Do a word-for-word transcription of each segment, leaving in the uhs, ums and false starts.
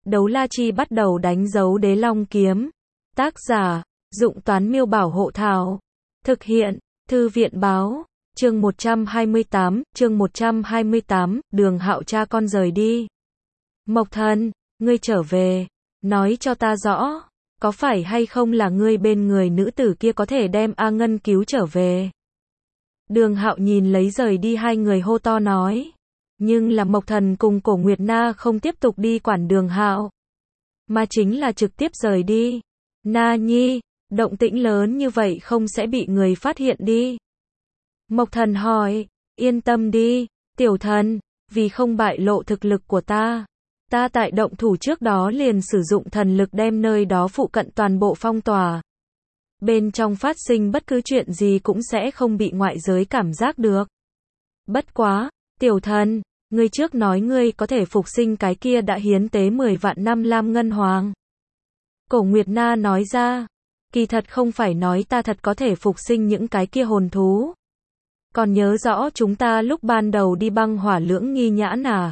Đấu la chi bắt đầu đánh dấu đế long kiếm. Tác giả, Dụng Toán Miêu Bảo Hộ Thảo. Thực hiện, Thư viện Báo. Chương một trăm hai mươi tám, chương một trăm hai mươi tám, Đường Hạo cha con rời đi. Mộc Thần, ngươi trở về, nói cho ta rõ, có phải hay không là ngươi bên người nữ tử kia có thể đem A Ngân cứu trở về? Đường Hạo nhìn lấy rời đi hai người hô to nói. Nhưng là Mộc Thần cùng Cổ Nguyệt Na không tiếp tục đi quản Đường Hạo, mà chính là trực tiếp rời đi. Na Nhi, động tĩnh lớn như vậy không sẽ bị người phát hiện đi? Mộc Thần hỏi. Yên tâm đi, tiểu thần, vì không bại lộ thực lực của ta, ta tại động thủ trước đó liền sử dụng thần lực đem nơi đó phụ cận toàn bộ phong tỏa. Bên trong phát sinh bất cứ chuyện gì cũng sẽ không bị ngoại giới cảm giác được. Bất quá, tiểu thần, ngươi trước nói ngươi có thể phục sinh cái kia đã hiến tế mười vạn năm Lam Ngân Hoàng. Cổ Nguyệt Na nói ra, kỳ thật không phải nói ta thật có thể phục sinh những cái kia hồn thú. Còn nhớ rõ chúng ta lúc ban đầu đi băng hỏa lưỡng nghi nhãn à?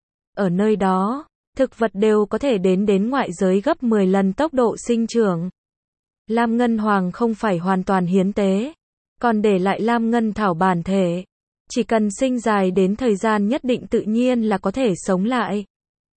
Ở nơi đó, thực vật đều có thể đến đến ngoại giới gấp mười lần tốc độ sinh trưởng. Lam Ngân Hoàng không phải hoàn toàn hiến tế, còn để lại Lam Ngân Thảo bản thể. Chỉ cần sinh dài đến thời gian nhất định tự nhiên là có thể sống lại.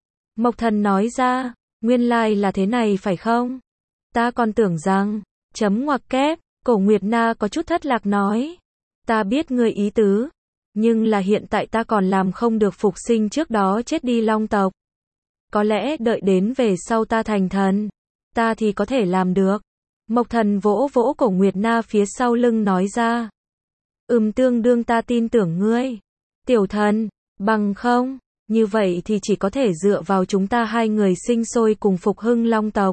Mộc Thần nói ra, nguyên lai là thế này phải không? Ta còn tưởng rằng, chấm ngoặc kép, Cổ Nguyệt Na có chút thất lạc nói. Ta biết ngươi ý tứ, nhưng là hiện tại ta còn làm không được phục sinh trước đó chết đi long tộc. Có lẽ đợi đến về sau ta thành thần, ta thì có thể làm được. Mộc Thần vỗ vỗ Cổ Nguyệt Na phía sau lưng nói ra. Ừm tương đương ta tin tưởng ngươi. Tiểu thần, bằng không, như vậy thì chỉ có thể dựa vào chúng ta hai người sinh sôi cùng phục hưng long tộc.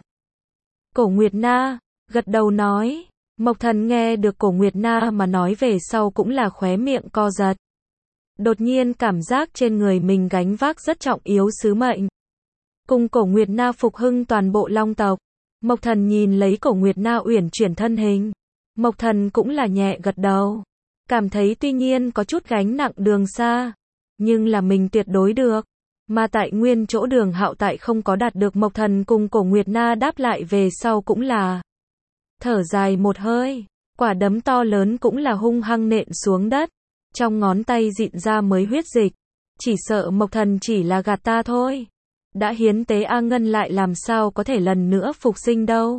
Cổ Nguyệt Na, gật đầu nói. Mộc Thần nghe được Cổ Nguyệt Na mà nói về sau cũng là khóe miệng co giật. Đột nhiên cảm giác trên người mình gánh vác rất trọng yếu sứ mệnh. Cùng Cổ Nguyệt Na phục hưng toàn bộ long tộc. Mộc Thần nhìn lấy Cổ Nguyệt Na uyển chuyển thân hình. Mộc Thần cũng là nhẹ gật đầu. Cảm thấy tuy nhiên có chút gánh nặng đường xa, nhưng là mình tuyệt đối được. Mà tại nguyên chỗ Đường Hạo tại không có đạt được Mộc Thần cùng Cổ Nguyệt Na đáp lại về sau cũng là thở dài một hơi, quả đấm to lớn cũng là hung hăng nện xuống đất, trong ngón tay dịn ra mới huyết dịch. Chỉ sợ Mộc Thần chỉ là gạt ta thôi. Đã hiến tế A Ngân lại làm sao có thể lần nữa phục sinh đâu.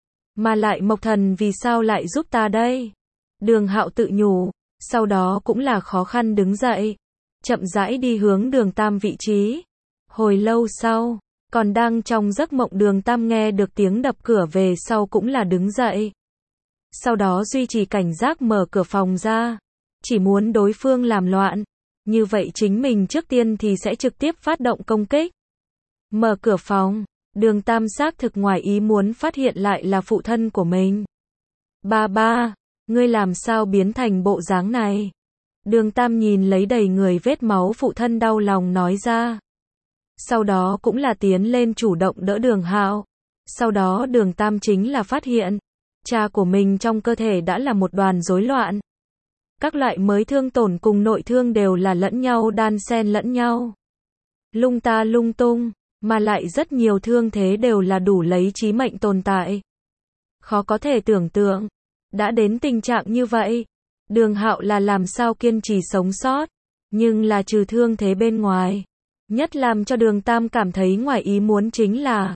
Mà lại Mộc Thần vì sao lại giúp ta đây? Đường Hạo tự nhủ, sau đó cũng là khó khăn đứng dậy, chậm rãi đi hướng Đường Tam vị trí. Hồi lâu sau, còn đang trong giấc mộng Đường Tam nghe được tiếng đập cửa về sau cũng là đứng dậy. Sau đó duy trì cảnh giác mở cửa phòng ra, chỉ muốn đối phương làm loạn, như vậy chính mình trước tiên thì sẽ trực tiếp phát động công kích. Mở cửa phòng, Đường Tam xác thực ngoài ý muốn phát hiện lại là phụ thân của mình. Ba ba, ngươi làm sao biến thành bộ dáng này? Đường Tam nhìn lấy đầy người vết máu phụ thân đau lòng nói ra. Sau đó cũng là tiến lên chủ động đỡ Đường Hạo. Sau đó Đường Tam chính là phát hiện, cha của mình trong cơ thể đã là một đoàn rối loạn. Các loại mới thương tổn cùng nội thương đều là lẫn nhau đan xen lẫn nhau. Lung ta lung tung, mà lại rất nhiều thương thế đều là đủ lấy chí mệnh tồn tại. Khó có thể tưởng tượng, đã đến tình trạng như vậy, Đường Hạo là làm sao kiên trì sống sót, nhưng là trừ thương thế bên ngoài. Nhất làm cho Đường Tam cảm thấy ngoài ý muốn chính là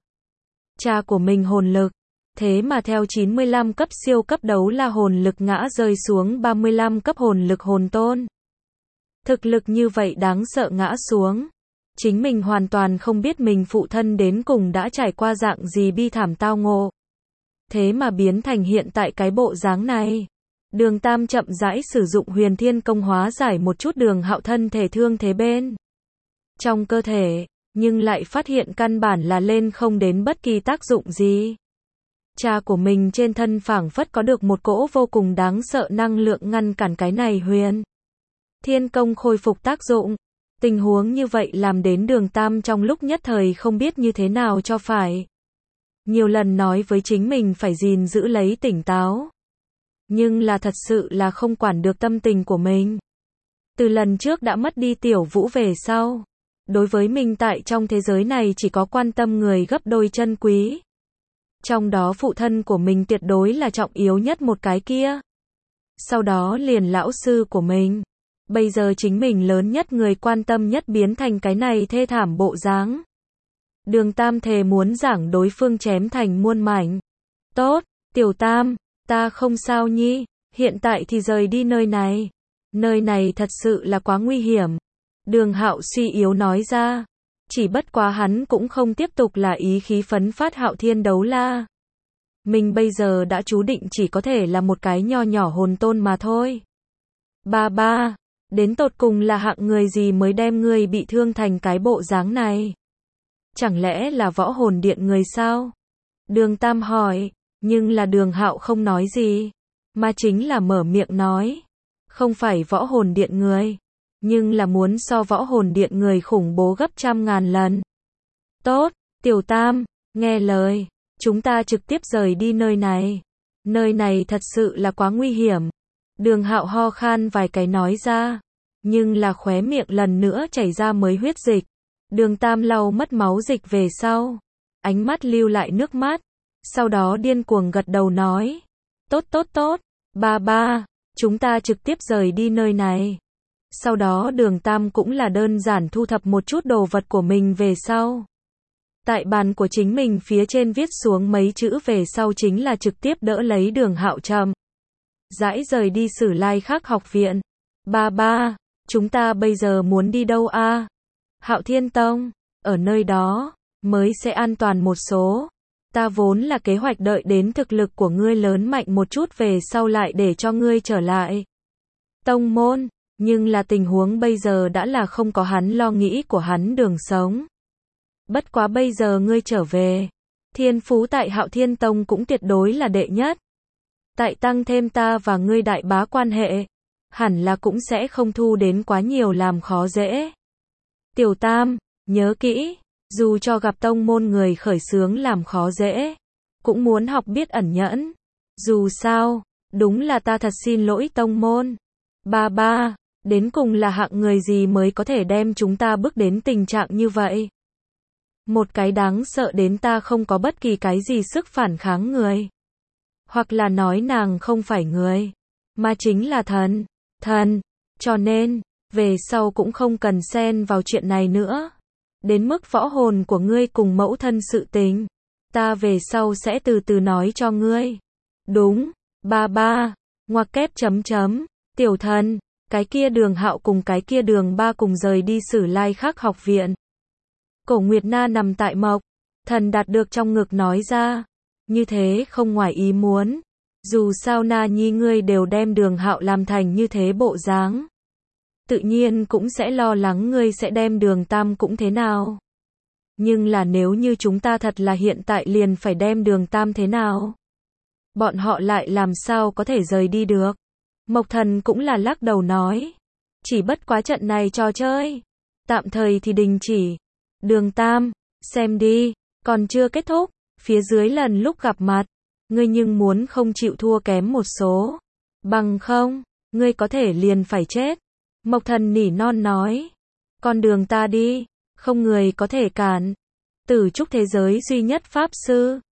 cha của mình hồn lực, thế mà theo chín mươi lăm cấp siêu cấp đấu la hồn lực ngã rơi xuống ba mươi lăm cấp hồn lực hồn tôn. Thực lực như vậy đáng sợ ngã xuống. Chính mình hoàn toàn không biết mình phụ thân đến cùng đã trải qua dạng gì bi thảm tao ngộ. Thế mà biến thành hiện tại cái bộ dáng này. Đường Tam chậm rãi sử dụng huyền thiên công hóa giải một chút Đường Hạo thân thể thương thế bên trong cơ thể, nhưng lại phát hiện căn bản là lên không đến bất kỳ tác dụng gì. Cha của mình trên thân phảng phất có được một cỗ vô cùng đáng sợ năng lượng ngăn cản cái này huyền thiên công khôi phục tác dụng. Tình huống như vậy làm đến Đường Tam trong lúc nhất thời không biết như thế nào cho phải. Nhiều lần nói với chính mình phải gìn giữ lấy tỉnh táo. Nhưng là thật sự là không quản được tâm tình của mình. Từ lần trước đã mất đi Tiểu Vũ về sau, đối với mình tại trong thế giới này chỉ có quan tâm người gấp đôi chân quý. Trong đó phụ thân của mình tuyệt đối là trọng yếu nhất một cái kia. Sau đó liền lão sư của mình. Bây giờ chính mình lớn nhất người quan tâm nhất biến thành cái này thê thảm bộ dáng. Đường Tam thề muốn giảng đối phương chém thành muôn mảnh. Tốt, Tiểu Tam, ta không sao nhi, hiện tại thì rời đi nơi này. Nơi này thật sự là quá nguy hiểm. Đường Hạo suy yếu nói ra. Chỉ bất quá hắn cũng không tiếp tục là ý khí phấn phát Hạo Thiên đấu la. Mình bây giờ đã chú định chỉ có thể là một cái nho nhỏ hồn tôn mà thôi. Ba ba, đến tột cùng là hạng người gì mới đem ngươi bị thương thành cái bộ dáng này? Chẳng lẽ là võ hồn điện người sao? Đường Tam hỏi, nhưng là Đường Hạo không nói gì, mà chính là mở miệng nói. Không phải võ hồn điện người, nhưng là muốn so võ hồn điện người khủng bố gấp trăm ngàn lần. Tốt, Tiểu Tam, nghe lời, chúng ta trực tiếp rời đi nơi này. Nơi này thật sự là quá nguy hiểm. Đường Hạo ho khan vài cái nói ra, nhưng là khóe miệng lần nữa chảy ra mới huyết dịch. Đường Tam lau mất máu dịch về sau, ánh mắt lưu lại nước mắt, sau đó điên cuồng gật đầu nói, tốt tốt tốt, ba ba, chúng ta trực tiếp rời đi nơi này. Sau đó Đường Tam cũng là đơn giản thu thập một chút đồ vật của mình về sau. Tại bàn của chính mình phía trên viết xuống mấy chữ về sau chính là trực tiếp đỡ lấy Đường Hạo chậm rãi rời đi Sử Lai Khắc học viện. Ba ba, chúng ta bây giờ muốn đi đâu a? Hạo Thiên Tông, ở nơi đó mới sẽ an toàn một số. Ta vốn là kế hoạch đợi đến thực lực của ngươi lớn mạnh một chút về sau lại để cho ngươi trở lại tông môn, nhưng là tình huống bây giờ đã là không có hắn lo nghĩ của hắn đường sống. Bất quá bây giờ ngươi trở về, thiên phú tại Hạo Thiên Tông cũng tuyệt đối là đệ nhất. Tại tăng thêm ta và ngươi đại bá quan hệ, hẳn là cũng sẽ không thu đến quá nhiều làm khó dễ. Tiểu Tam, nhớ kỹ, dù cho gặp tông môn người khởi xướng làm khó dễ, cũng muốn học biết ẩn nhẫn. Dù sao, đúng là ta thật xin lỗi tông môn. Ba ba, đến cùng là hạng người gì mới có thể đem chúng ta bước đến tình trạng như vậy? Một cái đáng sợ đến ta không có bất kỳ cái gì sức phản kháng người. Hoặc là nói nàng không phải người, mà chính là thần, thần, cho nên, về sau cũng không cần xen vào chuyện này nữa. Đến mức võ hồn của ngươi cùng mẫu thân sự tình, ta về sau sẽ từ từ nói cho ngươi. Đúng, ba ba, ngoặc kép chấm chấm, tiểu thần, cái kia Đường Hạo cùng cái kia Đường Ba cùng rời đi Sử Lai Khắc học viện. Cổ Nguyệt Na nằm tại mộc, thần đạt được trong ngực nói ra, như thế không ngoài ý muốn. Dù sao Na Nhi ngươi đều đem Đường Hạo làm thành như thế bộ dáng, tự nhiên cũng sẽ lo lắng ngươi sẽ đem Đường Tam cũng thế nào. Nhưng là nếu như chúng ta thật là hiện tại liền phải đem Đường Tam thế nào? Bọn họ lại làm sao có thể rời đi được? Mộc Thần cũng là lắc đầu nói, chỉ bất quá trận này trò chơi, tạm thời thì đình chỉ. Đường Tam, xem đi, còn chưa kết thúc, phía dưới lần lúc gặp mặt, ngươi nhưng muốn không chịu thua kém một số, bằng không, ngươi có thể liền phải chết. Mộc Thần nỉ non nói, con đường ta đi, không người có thể cản. Tử trúc thế giới duy nhất pháp sư,